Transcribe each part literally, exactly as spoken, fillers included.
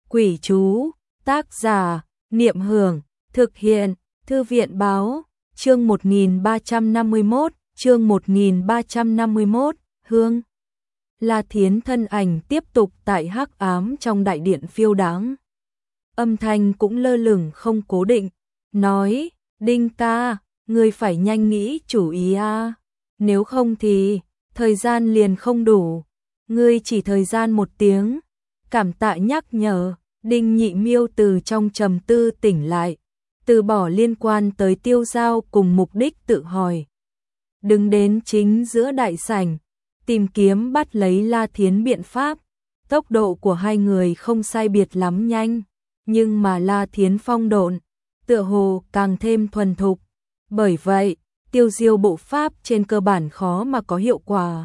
Quỷ chú, tác giả, Niệm Hưởng, thực hiện, Thư viện Báo, chương một nghìn ba trăm năm mươi mốt, chương một nghìn ba trăm năm mươi mốt, Hương. La Thiến thân ảnh tiếp tục tại hắc ám trong đại điện phiêu đáng. Âm thanh cũng lơ lửng không cố định, nói, Đinh ca, ngươi phải nhanh nghĩ chủ ý a, nếu không thì, thời gian liền không đủ, ngươi chỉ thời gian một tiếng, cảm tạ nhắc nhở. Đinh Nhị Miêu từ trong trầm tư tỉnh lại, từ bỏ liên quan tới Tiêu Giao cùng mục đích tự hỏi. Đứng đến chính giữa đại sảnh, tìm kiếm bắt lấy La Thiến biện pháp, tốc độ của hai người không sai biệt lắm nhanh, nhưng mà La Thiến phong độn, tựa hồ càng thêm thuần thục, bởi vậy, tiêu diêu bộ pháp trên cơ bản khó mà có hiệu quả.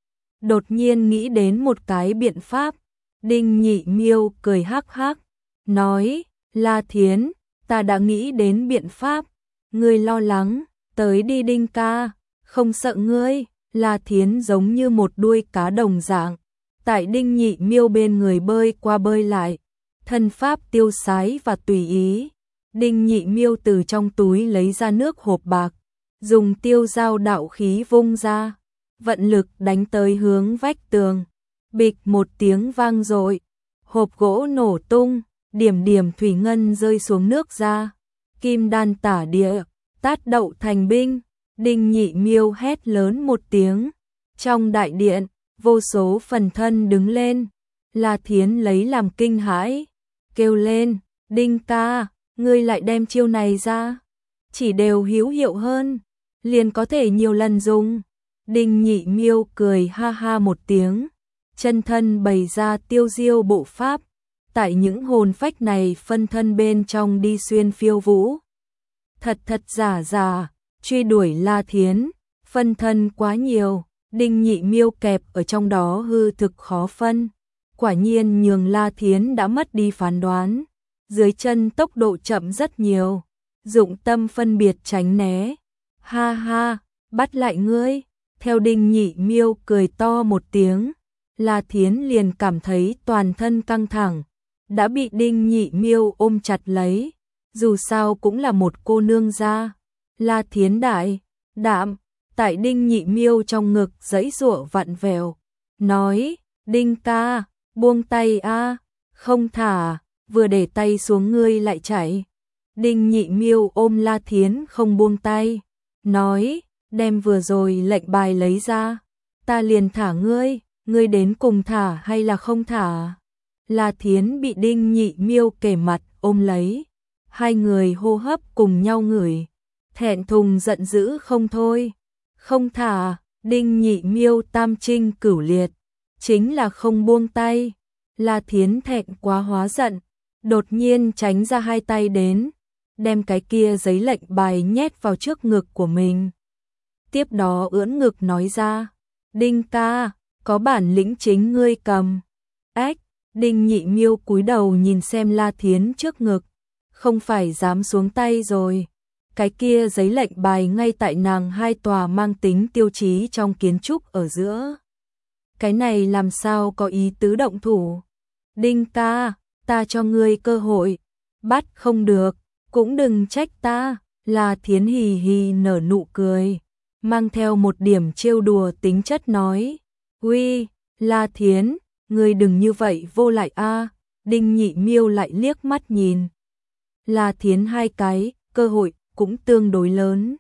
Đột nhiên nghĩ đến một cái biện pháp, Đinh Nhị Miêu cười hắc hắc, nói, La Thiến, ta đã nghĩ đến biện pháp, ngươi lo lắng, tới đi Đinh ca, không sợ ngươi. La Thiến giống như một đuôi cá đồng dạng, tại Đinh Nhị Miêu bên người bơi qua bơi lại, thân pháp tiêu sái và tùy ý. Đinh Nhị Miêu từ trong túi lấy ra nước hộp bạc, dùng tiêu giao đạo khí vung ra, vận lực đánh tới hướng vách tường. Bịch một tiếng vang dội, hộp gỗ nổ tung, điểm điểm thủy ngân rơi xuống nước ra, kim đan tả địa, tát đậu thành binh. Đinh Nhị Miêu hét lớn một tiếng, trong đại điện, vô số phần thân đứng lên, La Thiến lấy làm kinh hãi, kêu lên, Đinh ca, ngươi lại đem chiêu này ra, chỉ đều hữu hiệu hơn, liền có thể nhiều lần dùng. Đinh Nhị Miêu cười ha ha một tiếng, chân thân bày ra tiêu diêu bộ pháp, tại những hồn phách này phân thân bên trong đi xuyên phiêu vũ. Thật thật giả giả, truy đuổi La Thiến, phân thân quá nhiều, Đinh Nhị Miêu kẹp ở trong đó hư thực khó phân, quả nhiên nhường La Thiến đã mất đi phán đoán, dưới chân tốc độ chậm rất nhiều, dụng tâm phân biệt tránh né, ha ha, bắt lại ngươi, theo Đinh Nhị Miêu cười to một tiếng, La Thiến liền cảm thấy toàn thân căng thẳng, đã bị Đinh Nhị Miêu ôm chặt lấy, dù sao cũng là một cô nương gia. La Thiến đại, đạm, tại Đinh Nhị Miêu trong ngực giãy giụa vặn vẹo, nói, Đinh ca, buông tay a, không thả, vừa để tay xuống ngươi lại chạy. Đinh Nhị Miêu ôm La Thiến không buông tay, nói, đem vừa rồi lệnh bài lấy ra, ta liền thả ngươi, ngươi đến cùng thả hay là không thả. La Thiến bị Đinh Nhị Miêu kề mặt ôm lấy, hai người hô hấp cùng nhau ngửi, thẹn thùng giận dữ không thôi, không thả. Đinh Nhị Miêu tam trinh cửu liệt, chính là không buông tay. La Thiến thẹn quá hóa giận, đột nhiên tránh ra hai tay đến, đem cái kia giấy lệnh bài nhét vào trước ngực của mình. Tiếp đó ưỡn ngực nói ra, Đinh ca, có bản lĩnh chính ngươi cầm. Ách, Đinh Nhị Miêu cúi đầu nhìn xem La Thiến trước ngực, không phải dám xuống tay rồi. Cái kia giấy lệnh bài ngay tại nàng hai tòa mang tính tiêu chí trong kiến trúc ở giữa. Cái này làm sao có ý tứ động thủ. Đinh ca, ta cho ngươi cơ hội, bắt không được, cũng đừng trách ta. La Thiến hì hì nở nụ cười, mang theo một điểm trêu đùa tính chất nói, uy, La Thiến, ngươi đừng như vậy vô lại a. Đinh Nhị Miêu lại liếc mắt nhìn La Thiến hai cái, cơ hội cũng tương đối lớn,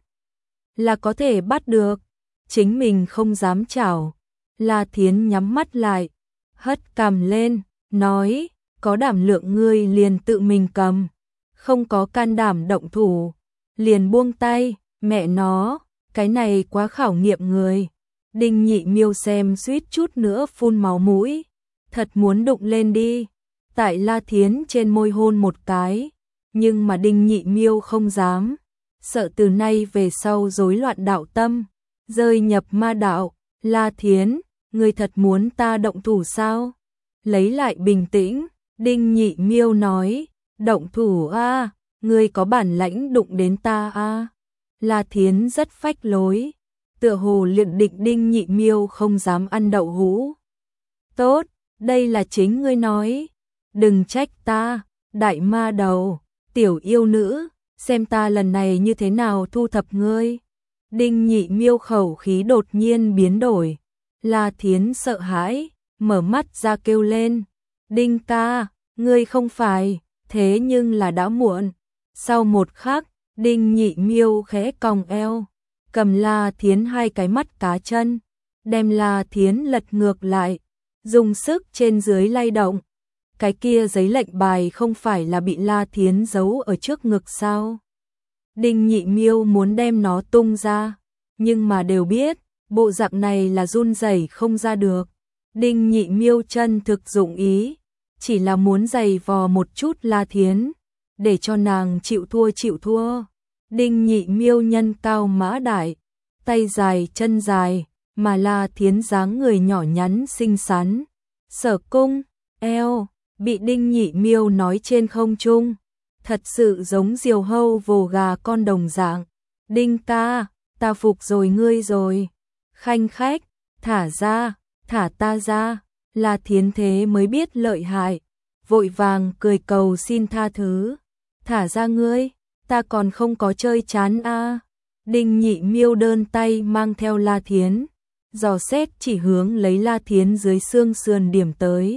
là có thể bắt được, chính mình không dám chảo. La Thiến nhắm mắt lại, hất cằm lên, nói, có đảm lượng ngươi liền tự mình cầm, không có can đảm động thủ, liền buông tay, mẹ nó, cái này quá khảo nghiệm người. Đinh Nhị Miêu xem suýt chút nữa phun máu mũi, thật muốn đụng lên đi, tại La Thiến trên môi hôn một cái, nhưng mà Đinh Nhị Miêu không dám, sợ từ nay về sau rối loạn đạo tâm, rơi nhập ma đạo. La Thiến, ngươi thật muốn ta động thủ sao? Lấy lại bình tĩnh, Đinh Nhị Miêu nói, động thủ a, ngươi có bản lãnh đụng đến ta a. La Thiến rất phách lối, tựa hồ luyện định Đinh Nhị Miêu không dám ăn đậu hũ. Tốt, đây là chính ngươi nói. đừng trách ta, đại ma đầu, tiểu yêu nữ, xem ta lần này như thế nào thu thập ngươi. Đinh Nhị Miêu khẩu khí đột nhiên biến đổi, La Thiến sợ hãi, mở mắt ra kêu lên, Đinh ca, ngươi không phải, thế nhưng là đã muộn. Sau một khắc, Đinh Nhị Miêu khẽ còng eo, cầm La Thiến hai cái mắt cá chân, đem La Thiến lật ngược lại, dùng sức trên dưới lay động. Cái kia giấy lệnh bài không phải là bị La Thiến giấu ở trước ngực sao? Đinh Nhị Miêu muốn đem nó tung ra, nhưng mà đều biết, bộ dạng này là run rẩy không ra được. Đinh Nhị Miêu chân thực dụng ý, chỉ là muốn giày vò một chút La Thiến, để cho nàng chịu thua chịu thua. Đinh Nhị Miêu nhân cao mã đại, tay dài chân dài, mà La Thiến dáng người nhỏ nhắn xinh xắn. Sở cung, eo, bị Đinh Nhị Miêu nói trên không trung, thật sự giống diều hâu vồ gà con đồng dạng. Đinh ca, ta phục rồi ngươi rồi. Khanh khách, thả ra, thả ta ra. La Thiến thế mới biết lợi hại, vội vàng cười cầu xin tha thứ. Thả ra ngươi, ta còn không có chơi chán a. À. Đinh Nhị Miêu đơn tay mang theo La Thiến, dò xét chỉ hướng lấy La Thiến dưới xương sườn điểm tới.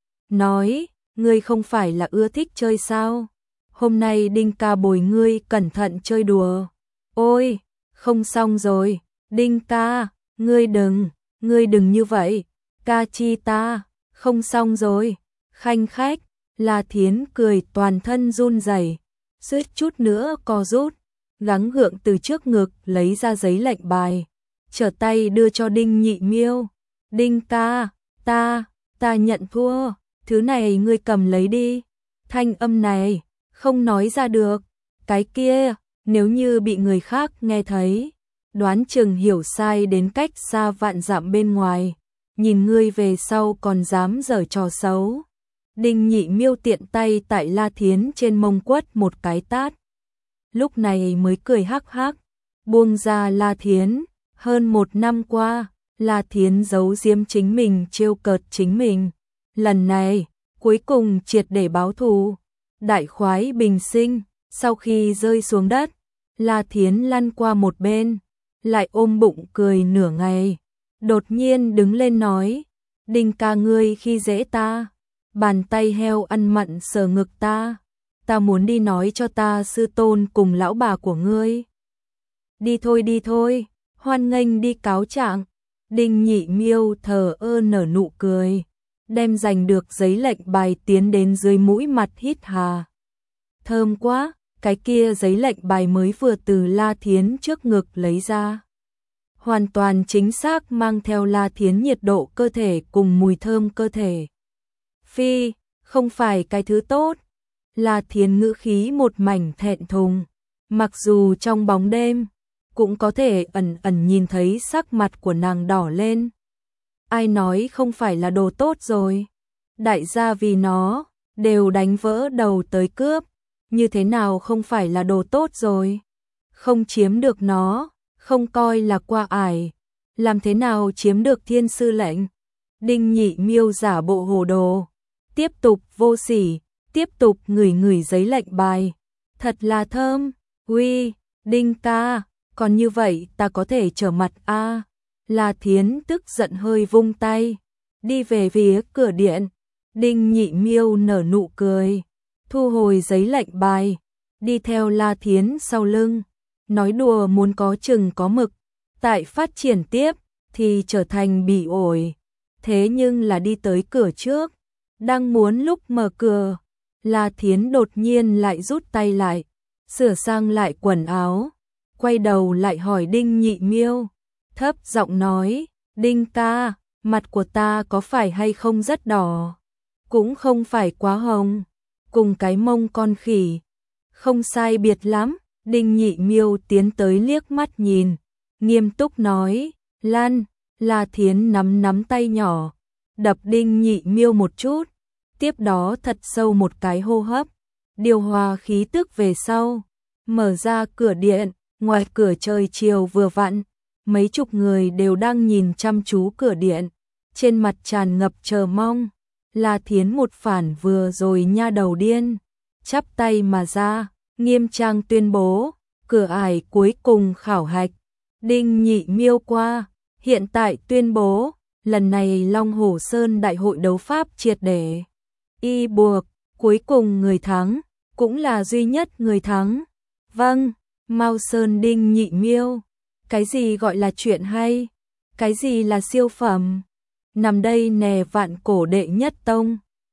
Nói, ngươi không phải là ưa thích chơi sao? Hôm nay Đinh ca bồi ngươi cẩn thận chơi đùa. Ôi, không xong rồi, Đinh ca, ngươi đừng, ngươi đừng như vậy. Ca chi ta, không xong rồi. Khanh khách, La Thiến cười toàn thân run rẩy, suýt chút nữa co rút, gắng gượng từ trước ngực lấy ra giấy lệnh bài, trở tay đưa cho Đinh Nhị Miêu. Đinh ca, ta, ta nhận thua, thứ này ngươi cầm lấy đi. Thanh âm này, không nói ra được, cái kia, nếu như bị người khác nghe thấy, đoán chừng hiểu sai đến cách xa vạn dặm bên ngoài, nhìn ngươi về sau còn dám giở trò xấu. Đinh Nhị Miêu tiện tay tại La Thiến trên mông quất một cái tát. Lúc này mới cười hắc hắc, buông ra La Thiến. Hơn một năm qua, La Thiến giấu giếm chính mình, trêu cợt chính mình. Lần này, cuối cùng triệt để báo thù. Đại khoái bình sinh, sau khi rơi xuống đất, La Thiến lăn qua một bên, lại ôm bụng cười nửa ngày. Đột nhiên đứng lên nói, Đinh ca ngươi khi dễ ta, bàn tay heo ăn mặn sờ ngực ta, ta muốn đi nói cho ta sư tôn cùng lão bà của ngươi. Đi thôi đi thôi, hoan nghênh đi cáo trạng. Đinh Nhị Miêu thờ ơ nở nụ cười, đem giành được giấy lệnh bài tiến đến dưới mũi mặt hít hà. Thơm quá, cái kia giấy lệnh bài mới vừa từ La Thiến trước ngực lấy ra. Hoàn toàn chính xác mang theo La Thiến nhiệt độ cơ thể cùng mùi thơm cơ thể. Phi, không phải cái thứ tốt. La Thiến ngữ khí một mảnh thẹn thùng, mặc dù trong bóng đêm cũng có thể ẩn ẩn nhìn thấy sắc mặt của nàng đỏ lên. Ai nói không phải là đồ tốt rồi? Đại gia vì nó đều đánh vỡ đầu tới cướp, như thế nào không phải là đồ tốt rồi? Không chiếm được nó, không coi là qua ải, làm thế nào chiếm được thiên sư lệnh? Đinh Nhị Miêu giả bộ hồ đồ, tiếp tục vô sỉ, tiếp tục ngửi ngửi giấy lệnh bài. Thật là thơm, uy, Đinh ca, còn như vậy ta có thể trở mặt a. À. La Thiến tức giận hơi vung tay, đi về phía cửa điện. Đinh Nhị Miêu nở nụ cười, thu hồi giấy lệnh bài, đi theo La Thiến sau lưng, nói đùa muốn có chừng có mực, tại phát triển tiếp thì trở thành bị ổi. Thế nhưng là đi tới cửa trước, đang muốn lúc mở cửa, La Thiến đột nhiên lại rút tay lại, sửa sang lại quần áo, quay đầu lại hỏi Đinh Nhị Miêu, thấp giọng nói, Đinh ca, mặt của ta có phải hay không rất đỏ, cũng không phải quá hồng, cùng cái mông con khỉ, không sai biệt lắm. Đinh Nhị Miêu tiến tới liếc mắt nhìn, nghiêm túc nói, Lan. La Thiến nắm nắm tay nhỏ, đập Đinh Nhị Miêu một chút, tiếp đó thật sâu một cái hô hấp, điều hòa khí tức về sau, mở ra cửa điện. Ngoài cửa trời chiều vừa vặn, mấy chục người đều đang nhìn chăm chú cửa điện, trên mặt tràn ngập chờ mong. La Thiến một phản vừa rồi nha đầu điên, chắp tay mà ra, nghiêm trang tuyên bố, cửa ải cuối cùng khảo hạch, Đinh Nhị Miêu qua, hiện tại tuyên bố, lần này Long Hổ Sơn đại hội đấu pháp triệt để y buộc, cuối cùng người thắng, cũng là duy nhất người thắng. Vâng, Mao Sơn Đinh Nhị Miêu, cái gì gọi là chuyện hay, cái gì là siêu phẩm, nằm đây nè vạn cổ đệ nhất tông.